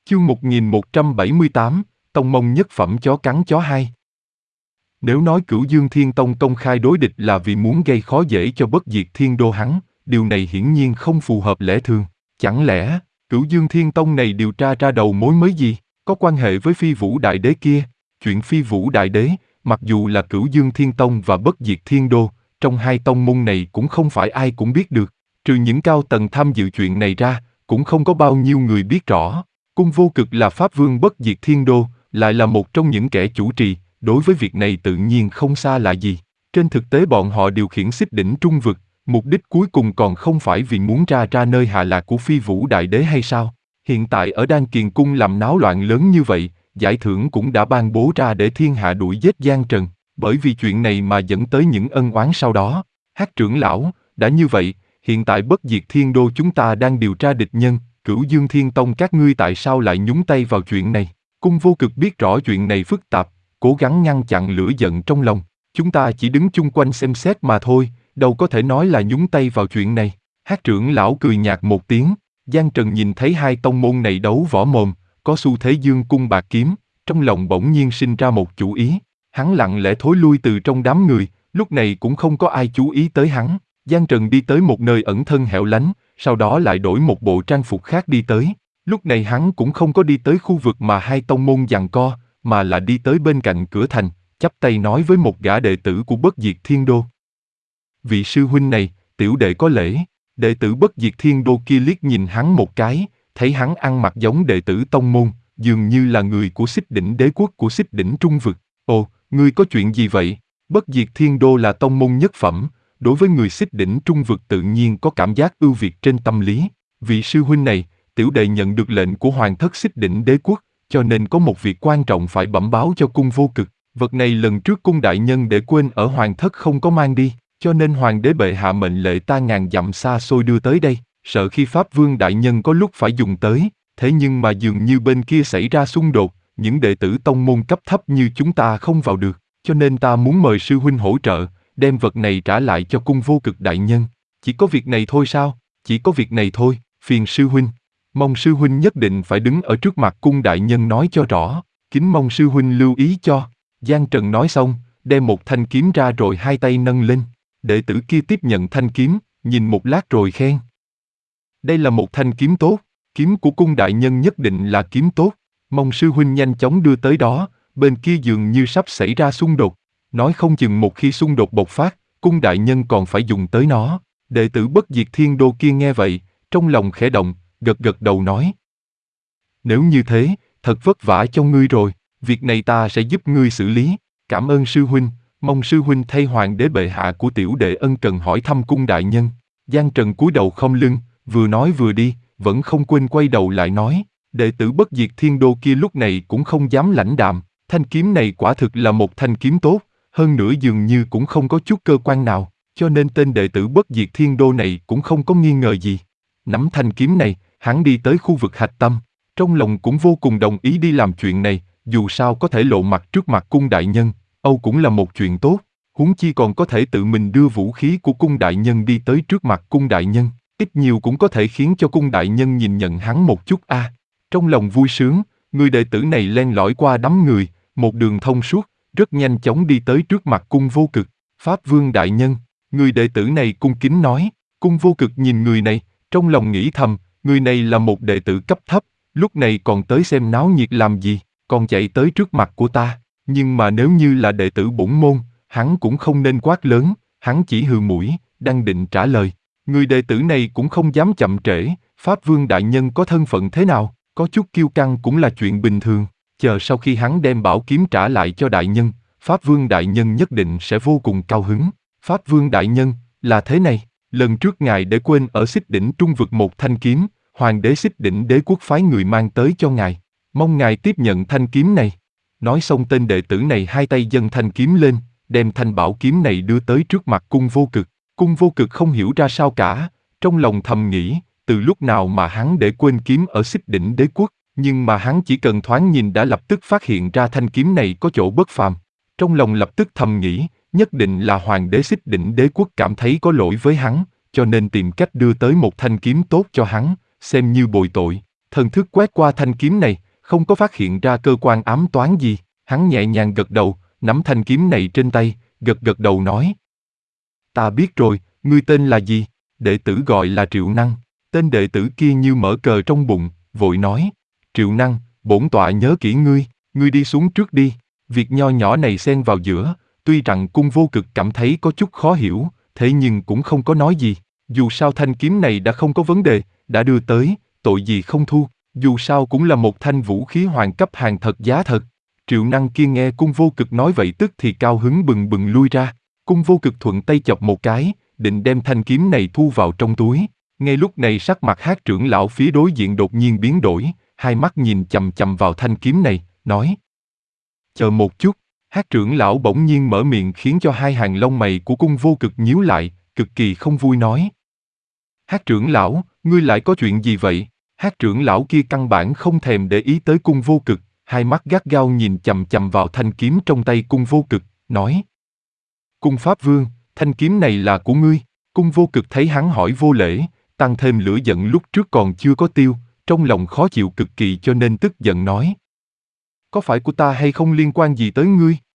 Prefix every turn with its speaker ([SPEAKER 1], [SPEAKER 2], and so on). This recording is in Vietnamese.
[SPEAKER 1] Chương 1178, Tông Mông nhất phẩm chó cắn chó 2. Nếu nói Cửu Dương Thiên Tông công khai đối địch là vì muốn gây khó dễ cho Bất Diệt Thiên Đô hắn, điều này hiển nhiên không phù hợp lẽ thường. Chẳng lẽ, Cửu Dương Thiên Tông này điều tra ra đầu mối mới gì, có quan hệ với Phi Vũ Đại Đế kia? Chuyện Phi Vũ Đại Đế, mặc dù là Cửu Dương Thiên Tông và Bất Diệt Thiên Đô, trong hai tông môn này cũng không phải ai cũng biết được. Trừ những cao tầng tham dự chuyện này ra, cũng không có bao nhiêu người biết rõ. Cung Vô Cực là Pháp Vương Bất Diệt Thiên Đô, lại là một trong những kẻ chủ trì, đối với việc này tự nhiên không xa lạ gì. Trên thực tế bọn họ điều khiển xích đỉnh trung vực, mục đích cuối cùng còn không phải vì muốn ra nơi hạ lạc của Phi Vũ Đại Đế hay sao? Hiện tại ở Đan Kiền Cung làm náo loạn lớn như vậy, giải thưởng cũng đã ban bố ra để thiên hạ đuổi giết Giang Trần, bởi vì chuyện này mà dẫn tới những ân oán sau đó. Hắc trưởng lão, đã như vậy, hiện tại Bất Diệt Thiên Đô chúng ta đang điều tra địch nhân, Cửu Dương Thiên Tông các ngươi tại sao lại nhúng tay vào chuyện này? Cung Vô Cực biết rõ chuyện này phức tạp, cố gắng ngăn chặn lửa giận trong lòng. Chúng ta chỉ đứng chung quanh xem xét mà thôi, đâu có thể nói là nhúng tay vào chuyện này. Hắc trưởng lão cười nhạt một tiếng. Giang Trần nhìn thấy hai tông môn này đấu võ mồm, có xu thế dương cung bạc kiếm, trong lòng bỗng nhiên sinh ra một chủ ý. Hắn lặng lẽ thối lui từ trong đám người, lúc này cũng không có ai chú ý tới hắn. Giang Trần đi tới một nơi ẩn thân hẻo lánh, sau đó lại đổi một bộ trang phục khác đi tới. Lúc này hắn cũng không có đi tới khu vực mà hai tông môn giằng co, mà là đi tới bên cạnh cửa thành, chắp tay nói với một gã đệ tử của Bất Diệt Thiên Đô. Vị sư huynh này, tiểu đệ có lễ. Đệ tử Bất Diệt Thiên Đô kia liếc nhìn hắn một cái, thấy hắn ăn mặc giống đệ tử tông môn, dường như là người của Xích Đỉnh Đế quốc của Xích Đỉnh Trung vực. Ồ, ngươi có chuyện gì vậy? Bất Diệt Thiên Đô là tông môn nhất phẩm, đối với người Xích Đỉnh Trung vực tự nhiên có cảm giác ưu việt trên tâm lý. Vị sư huynh này, tiểu đệ nhận được lệnh của Hoàng thất Xích Đỉnh Đế quốc, cho nên có một việc quan trọng phải bẩm báo cho Cung Vô Cực. Vật này lần trước Cung đại nhân để quên ở Hoàng thất không có mang đi, cho nên Hoàng đế bệ hạ mệnh lệ ta ngàn dặm xa xôi đưa tới đây, sợ khi Pháp Vương đại nhân có lúc phải dùng tới. Thế nhưng mà dường như bên kia xảy ra xung đột, những đệ tử tông môn cấp thấp như chúng ta không vào được, cho nên ta muốn mời sư huynh hỗ trợ, đem vật này trả lại cho Cung Vô Cực đại nhân. Chỉ có việc này thôi sao? Chỉ có việc này thôi, phiền sư huynh. Mong sư huynh nhất định phải đứng ở trước mặt Cung đại nhân nói cho rõ, kính mong sư huynh lưu ý cho. Giang Trần nói xong, đem một thanh kiếm ra rồi hai tay nâng lên. Đệ tử kia tiếp nhận thanh kiếm, nhìn một lát rồi khen. Đây là một thanh kiếm tốt, kiếm của Cung đại nhân nhất định là kiếm tốt, mong sư huynh nhanh chóng đưa tới đó, bên kia dường như sắp xảy ra xung đột. Nói không chừng một khi xung đột bộc phát, Cung đại nhân còn phải dùng tới nó. Đệ tử Bất Diệt Thiên Đô kia nghe vậy, trong lòng khẽ động, gật gật đầu nói. Nếu như thế, thật vất vả cho ngươi rồi, việc này ta sẽ giúp ngươi xử lý, cảm ơn sư huynh, mong sư huynh thay Hoàng đế bệ hạ của tiểu đệ ân cần hỏi thăm Cung đại nhân. Giang Trần cúi đầu khom lưng, vừa nói vừa đi, vẫn không quên quay đầu lại nói. Đệ tử Bất Diệt Thiên Đô kia lúc này cũng không dám lãnh đạm, thanh kiếm này quả thực là một thanh kiếm tốt, hơn nữa dường như cũng không có chút cơ quan nào, cho nên tên đệ tử Bất Diệt Thiên Đô này cũng không có nghi ngờ gì. Nắm thanh kiếm này, hắn đi tới khu vực hạch tâm, trong lòng cũng vô cùng đồng ý đi làm chuyện này, dù sao có thể lộ mặt trước mặt Cung đại nhân, âu cũng là một chuyện tốt, huống chi còn có thể tự mình đưa vũ khí của Cung đại nhân đi tới trước mặt Cung đại nhân, ít nhiều cũng có thể khiến cho Cung đại nhân nhìn nhận hắn một chút a. Trong lòng vui sướng, người đệ tử này len lỏi qua đám người, một đường thông suốt, rất nhanh chóng đi tới trước mặt Cung Vô Cực. Pháp Vương đại nhân, người đệ tử này cung kính nói. Cung Vô Cực nhìn người này, trong lòng nghĩ thầm, người này là một đệ tử cấp thấp, lúc này còn tới xem náo nhiệt làm gì, còn chạy tới trước mặt của ta. Nhưng mà nếu như là đệ tử bổn môn, hắn cũng không nên quát lớn, hắn chỉ hừ mũi, đang định trả lời. Người đệ tử này cũng không dám chậm trễ, Pháp Vương đại nhân có thân phận thế nào, có chút kiêu căng cũng là chuyện bình thường. Chờ sau khi hắn đem bảo kiếm trả lại cho đại nhân, Pháp Vương đại nhân nhất định sẽ vô cùng cao hứng. Pháp Vương đại nhân, là thế này, lần trước ngài để quên ở Xích Đỉnh Trung vực một thanh kiếm, Hoàng đế Xích Đỉnh Đế quốc phái người mang tới cho ngài, mong ngài tiếp nhận thanh kiếm này. Nói xong tên đệ tử này hai tay dâng thanh kiếm lên, đem thanh bảo kiếm này đưa tới trước mặt Cung Vô Cực. Cung Vô Cực không hiểu ra sao cả, trong lòng thầm nghĩ, từ lúc nào mà hắn để quên kiếm ở Xích Đỉnh Đế quốc, nhưng mà hắn chỉ cần thoáng nhìn đã lập tức phát hiện ra thanh kiếm này có chỗ bất phàm. Trong lòng lập tức thầm nghĩ, nhất định là Hoàng đế Xích Đỉnh Đế quốc cảm thấy có lỗi với hắn, cho nên tìm cách đưa tới một thanh kiếm tốt cho hắn, xem như bồi tội. Thần thức quét qua thanh kiếm này, không có phát hiện ra cơ quan ám toán gì. Hắn nhẹ nhàng gật đầu, nắm thanh kiếm này trên tay, gật gật đầu nói. Ta biết rồi, ngươi tên là gì? Đệ tử gọi là Triệu Năng. Tên đệ tử kia như mở cờ trong bụng, vội nói. Triệu Năng, bổn tọa nhớ kỹ ngươi đi xuống trước đi. Việc nho nhỏ này xen vào giữa, tuy rằng Cung Vô Cực cảm thấy có chút khó hiểu, thế nhưng cũng không có nói gì. Dù sao thanh kiếm này đã không có vấn đề, đã đưa tới, tội gì không thu, dù sao cũng là một thanh vũ khí hoàng cấp hàng thật giá thật. Triệu Năng kia nghe Cung Vô Cực nói vậy tức thì cao hứng bừng bừng lui ra. Cung Vô Cực thuận tay chọc một cái, định đem thanh kiếm này thu vào trong túi. Ngay lúc này sắc mặt Hắc trưởng lão phía đối diện đột nhiên biến đổi, hai mắt nhìn chằm chằm vào thanh kiếm này, nói. Chờ một chút, Hắc trưởng lão bỗng nhiên mở miệng khiến cho hai hàng lông mày của Cung Vô Cực nhíu lại, cực kỳ không vui nói. Hắc trưởng lão, ngươi lại có chuyện gì vậy? Hắc trưởng lão kia căn bản không thèm để ý tới Cung Vô Cực, hai mắt gắt gao nhìn chằm chằm vào thanh kiếm trong tay Cung Vô Cực, nói. Cung Pháp Vương, thanh kiếm này là của ngươi. Cung Vô Cực thấy hắn hỏi vô lễ, tăng thêm lửa giận lúc trước còn chưa có tiêu, trong lòng khó chịu cực kỳ cho nên tức giận nói. Có phải của ta hay không liên quan gì tới ngươi?